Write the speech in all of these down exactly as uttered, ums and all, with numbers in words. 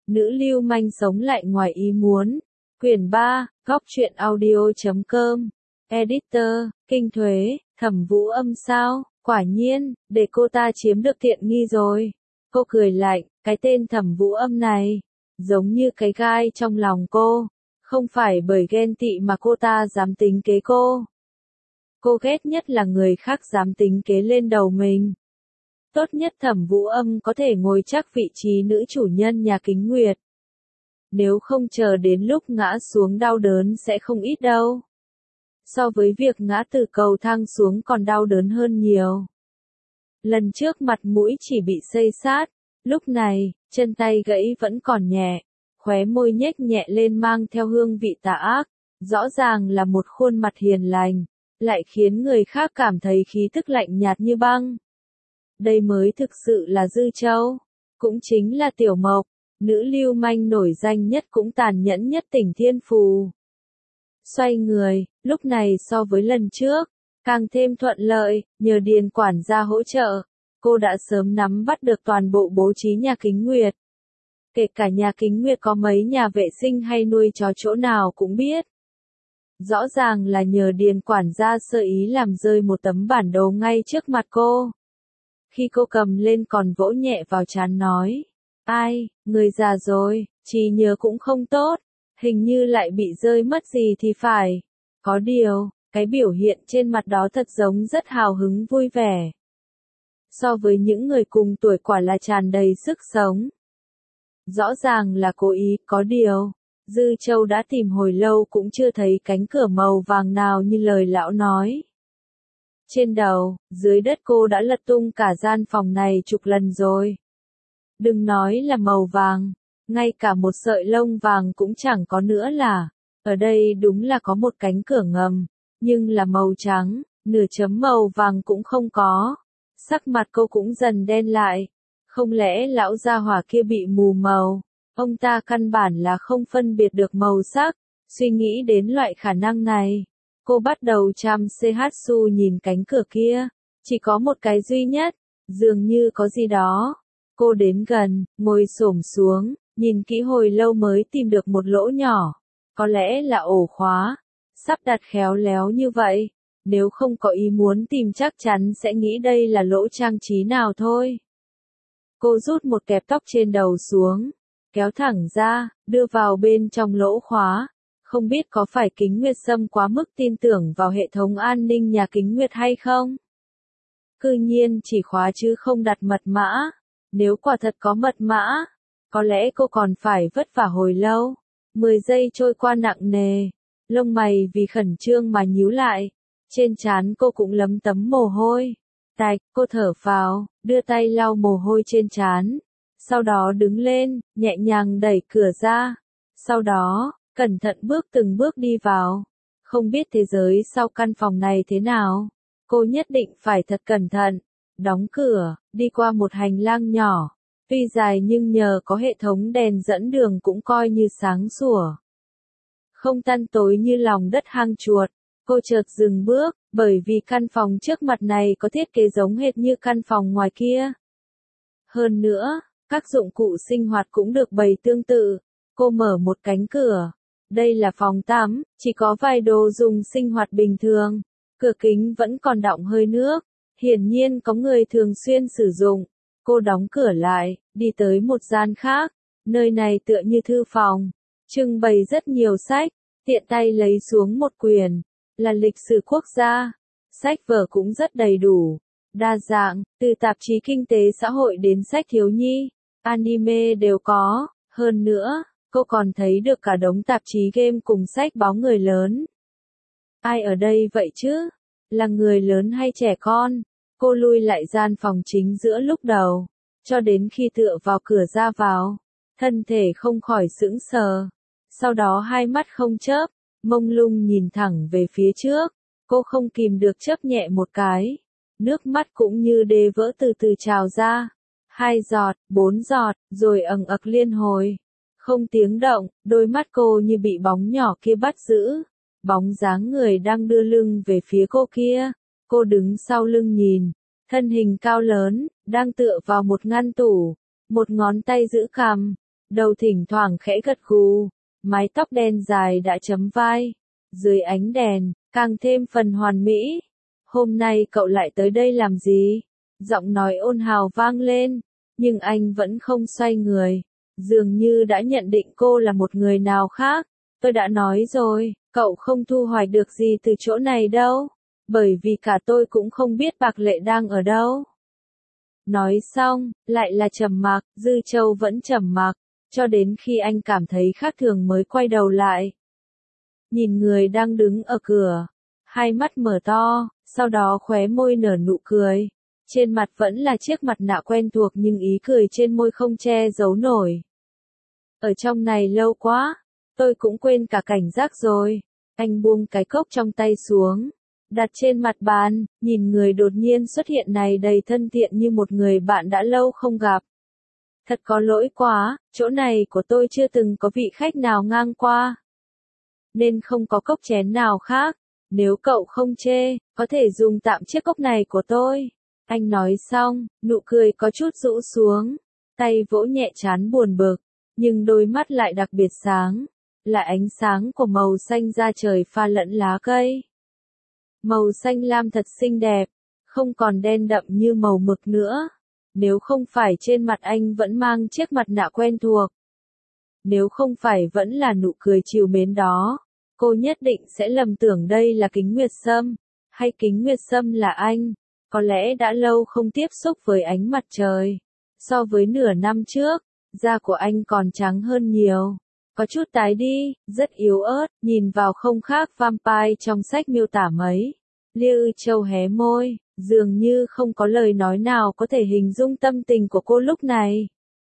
Nữ lưu manh sống lại ngoài ý muốn. Quyển ba, góc truyện audio chấm com. Editor, Kinh Thuế, Thẩm Vũ Âm sao? Quả nhiên, để cô ta chiếm được tiện nghi rồi. Cô cười lạnh, cái tên Thẩm Vũ Âm này, giống như cái gai trong lòng cô. Không phải bởi ghen tị mà cô ta dám tính kế cô. Cô ghét nhất là người khác dám tính kế lên đầu mình. Tốt nhất Thẩm Vũ Âm có thể ngồi chắc vị trí nữ chủ nhân nhà Kính Nguyệt. Nếu không chờ đến lúc ngã xuống đau đớn sẽ không ít đâu. So với việc ngã từ cầu thang xuống còn đau đớn hơn nhiều. Lần trước mặt mũi chỉ bị xây sát, lúc này, chân tay gãy vẫn còn nhẹ, khóe môi nhếch nhẹ lên mang theo hương vị tà ác, rõ ràng là một khuôn mặt hiền lành, lại khiến người khác cảm thấy khí tức lạnh nhạt như băng. Đây mới thực sự là Dư Châu, cũng chính là Tiểu Mộc, nữ lưu manh nổi danh nhất cũng tàn nhẫn nhất tỉnh Thiên Phù. Xoay người, lúc này so với lần trước, càng thêm thuận lợi, nhờ Điền quản gia hỗ trợ, cô đã sớm nắm bắt được toàn bộ bố trí nhà Kính Nguyệt. Kể cả nhà Kính Nguyệt có mấy nhà vệ sinh hay nuôi chó chỗ nào cũng biết. Rõ ràng là nhờ Điền quản gia sơ ý làm rơi một tấm bản đồ ngay trước mặt cô. Khi cô cầm lên còn vỗ nhẹ vào trán nói, ai, người già rồi, trí nhớ cũng không tốt, hình như lại bị rơi mất gì thì phải. Có điều, cái biểu hiện trên mặt đó thật giống rất hào hứng vui vẻ. So với những người cùng tuổi quả là tràn đầy sức sống. Rõ ràng là cố ý, có điều, Dư Châu đã tìm hồi lâu cũng chưa thấy cánh cửa màu vàng nào như lời lão nói. Trên đầu, dưới đất cô đã lật tung cả gian phòng này chục lần rồi. Đừng nói là màu vàng, ngay cả một sợi lông vàng cũng chẳng có nữa là. Ở đây đúng là có một cánh cửa ngầm, nhưng là màu trắng, nửa chấm màu vàng cũng không có. Sắc mặt cô cũng dần đen lại. Không lẽ lão gia hỏa kia bị mù màu? Ông ta căn bản là không phân biệt được màu sắc. Suy nghĩ đến loại khả năng này, cô bắt đầu chăm Chihatsu nhìn cánh cửa kia. Chỉ có một cái duy nhất, dường như có gì đó. Cô đến gần, ngồi xổm xuống, nhìn kỹ hồi lâu mới tìm được một lỗ nhỏ. Có lẽ là ổ khóa, sắp đặt khéo léo như vậy. Nếu không có ý muốn tìm chắc chắn sẽ nghĩ đây là lỗ trang trí nào thôi. Cô rút một kẹp tóc trên đầu xuống, kéo thẳng ra, đưa vào bên trong lỗ khóa. Không biết có phải Kính Nguyệt Sâm quá mức tin tưởng vào hệ thống an ninh nhà Kính Nguyệt hay không? Cư nhiên chỉ khóa chứ không đặt mật mã. Nếu quả thật có mật mã, có lẽ cô còn phải vất vả hồi lâu. Mười giây trôi qua nặng nề, lông mày vì khẩn trương mà nhíu lại. Trên trán cô cũng lấm tấm mồ hôi. Tạch, cô thở phào, đưa tay lau mồ hôi trên trán. Sau đó đứng lên, nhẹ nhàng đẩy cửa ra. Sau đó, cẩn thận bước từng bước đi vào. Không biết thế giới sau căn phòng này thế nào. Cô nhất định phải thật cẩn thận. Đóng cửa, đi qua một hành lang nhỏ. Tuy dài nhưng nhờ có hệ thống đèn dẫn đường cũng coi như sáng sủa. Không tăm tối như lòng đất hang chuột. Cô chợt dừng bước, bởi vì căn phòng trước mặt này có thiết kế giống hệt như căn phòng ngoài kia. Hơn nữa, các dụng cụ sinh hoạt cũng được bày tương tự. Cô mở một cánh cửa. Đây là phòng tắm, chỉ có vài đồ dùng sinh hoạt bình thường. Cửa kính vẫn còn đọng hơi nước. Hiển nhiên có người thường xuyên sử dụng. Cô đóng cửa lại, đi tới một gian khác. Nơi này tựa như thư phòng. Trưng bày rất nhiều sách. Tiện tay lấy xuống một quyển. Là lịch sử quốc gia. Sách vở cũng rất đầy đủ. Đa dạng, từ tạp chí kinh tế xã hội đến sách thiếu nhi. Anime đều có. Hơn nữa, cô còn thấy được cả đống tạp chí game cùng sách báo người lớn. Ai ở đây vậy chứ? Là người lớn hay trẻ con? Cô lui lại gian phòng chính giữa lúc đầu. Cho đến khi tựa vào cửa ra vào. Thân thể không khỏi sững sờ. Sau đó hai mắt không chớp. Mông lung nhìn thẳng về phía trước. Cô không kìm được chớp nhẹ một cái. Nước mắt cũng như đê vỡ từ từ trào ra. Hai giọt, bốn giọt, rồi ầng ậc liên hồi. Không tiếng động, đôi mắt cô như bị bóng nhỏ kia bắt giữ. Bóng dáng người đang đưa lưng về phía cô kia. Cô đứng sau lưng nhìn. Thân hình cao lớn, đang tựa vào một ngăn tủ. Một ngón tay giữ cằm. đầu thỉnh thoảng khẽ gật gù, mái tóc đen dài đã chấm vai, dưới ánh đèn, càng thêm phần hoàn mỹ. Hôm nay cậu lại tới đây làm gì? Giọng nói ôn hào vang lên, nhưng anh vẫn không xoay người, dường như đã nhận định cô là một người nào khác. Tôi đã nói rồi, cậu không thu hoạch được gì từ chỗ này đâu, bởi vì cả tôi cũng không biết Bạc Lệ đang ở đâu. Nói xong, lại là trầm mặc, Dư Châu vẫn trầm mặc, cho đến khi anh cảm thấy khác thường mới quay đầu lại. Nhìn người đang đứng ở cửa, hai mắt mở to, sau đó khóe môi nở nụ cười. Trên mặt vẫn là chiếc mặt nạ quen thuộc nhưng ý cười trên môi không che giấu nổi. Ở trong này lâu quá, tôi cũng quên cả cảnh giác rồi. Anh buông cái cốc trong tay xuống, đặt trên mặt bàn, nhìn người đột nhiên xuất hiện này đầy thân thiện như một người bạn đã lâu không gặp. Thật có lỗi quá, chỗ này của tôi chưa từng có vị khách nào ngang qua, nên không có cốc chén nào khác. Nếu cậu không chê, có thể dùng tạm chiếc cốc này của tôi. Anh nói xong, nụ cười có chút rũ xuống, tay vỗ nhẹ trán buồn bực, nhưng đôi mắt lại đặc biệt sáng, là ánh sáng của màu xanh da trời pha lẫn lá cây. Màu xanh lam thật xinh đẹp, không còn đen đậm như màu mực nữa. Nếu không phải trên mặt anh vẫn mang chiếc mặt nạ quen thuộc, nếu không phải vẫn là nụ cười trìu mến đó, cô nhất định sẽ lầm tưởng đây là Kính Nguyệt Sâm, hay Kính Nguyệt Sâm là anh. Có lẽ đã lâu không tiếp xúc với ánh mặt trời. So với nửa năm trước, da của anh còn trắng hơn nhiều. Có chút tái đi, rất yếu ớt, nhìn vào không khác vampire trong sách miêu tả mấy. Liêu Châu hé môi, dường như không có lời nói nào có thể hình dung tâm tình của cô lúc này.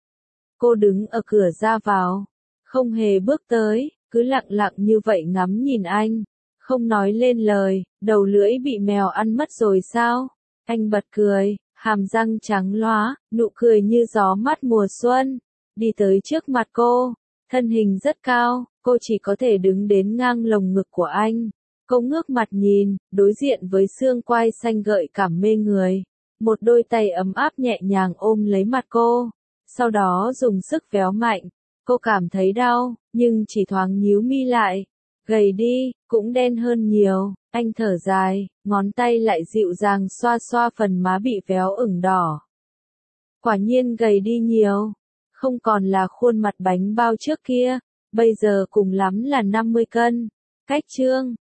Cô đứng ở cửa ra vào, không hề bước tới, cứ lặng lặng như vậy ngắm nhìn anh, không nói lên lời. Đầu lưỡi bị mèo ăn mất rồi sao? Anh bật cười, hàm răng trắng lóa, nụ cười như gió mát mùa xuân, đi tới trước mặt cô, thân hình rất cao, cô chỉ có thể đứng đến ngang lồng ngực của anh. Cô ngước mặt nhìn, đối diện với xương quai xanh gợi cảm mê người, một đôi tay ấm áp nhẹ nhàng ôm lấy mặt cô, sau đó dùng sức véo mạnh. Cô cảm thấy đau, nhưng chỉ thoáng nhíu mi lại, gầy đi, cũng đen hơn nhiều. Anh thở dài, ngón tay lại dịu dàng xoa xoa phần má bị véo ửng đỏ. Quả nhiên gầy đi nhiều, không còn là khuôn mặt bánh bao trước kia, bây giờ cùng lắm là năm mươi cân. Cách chương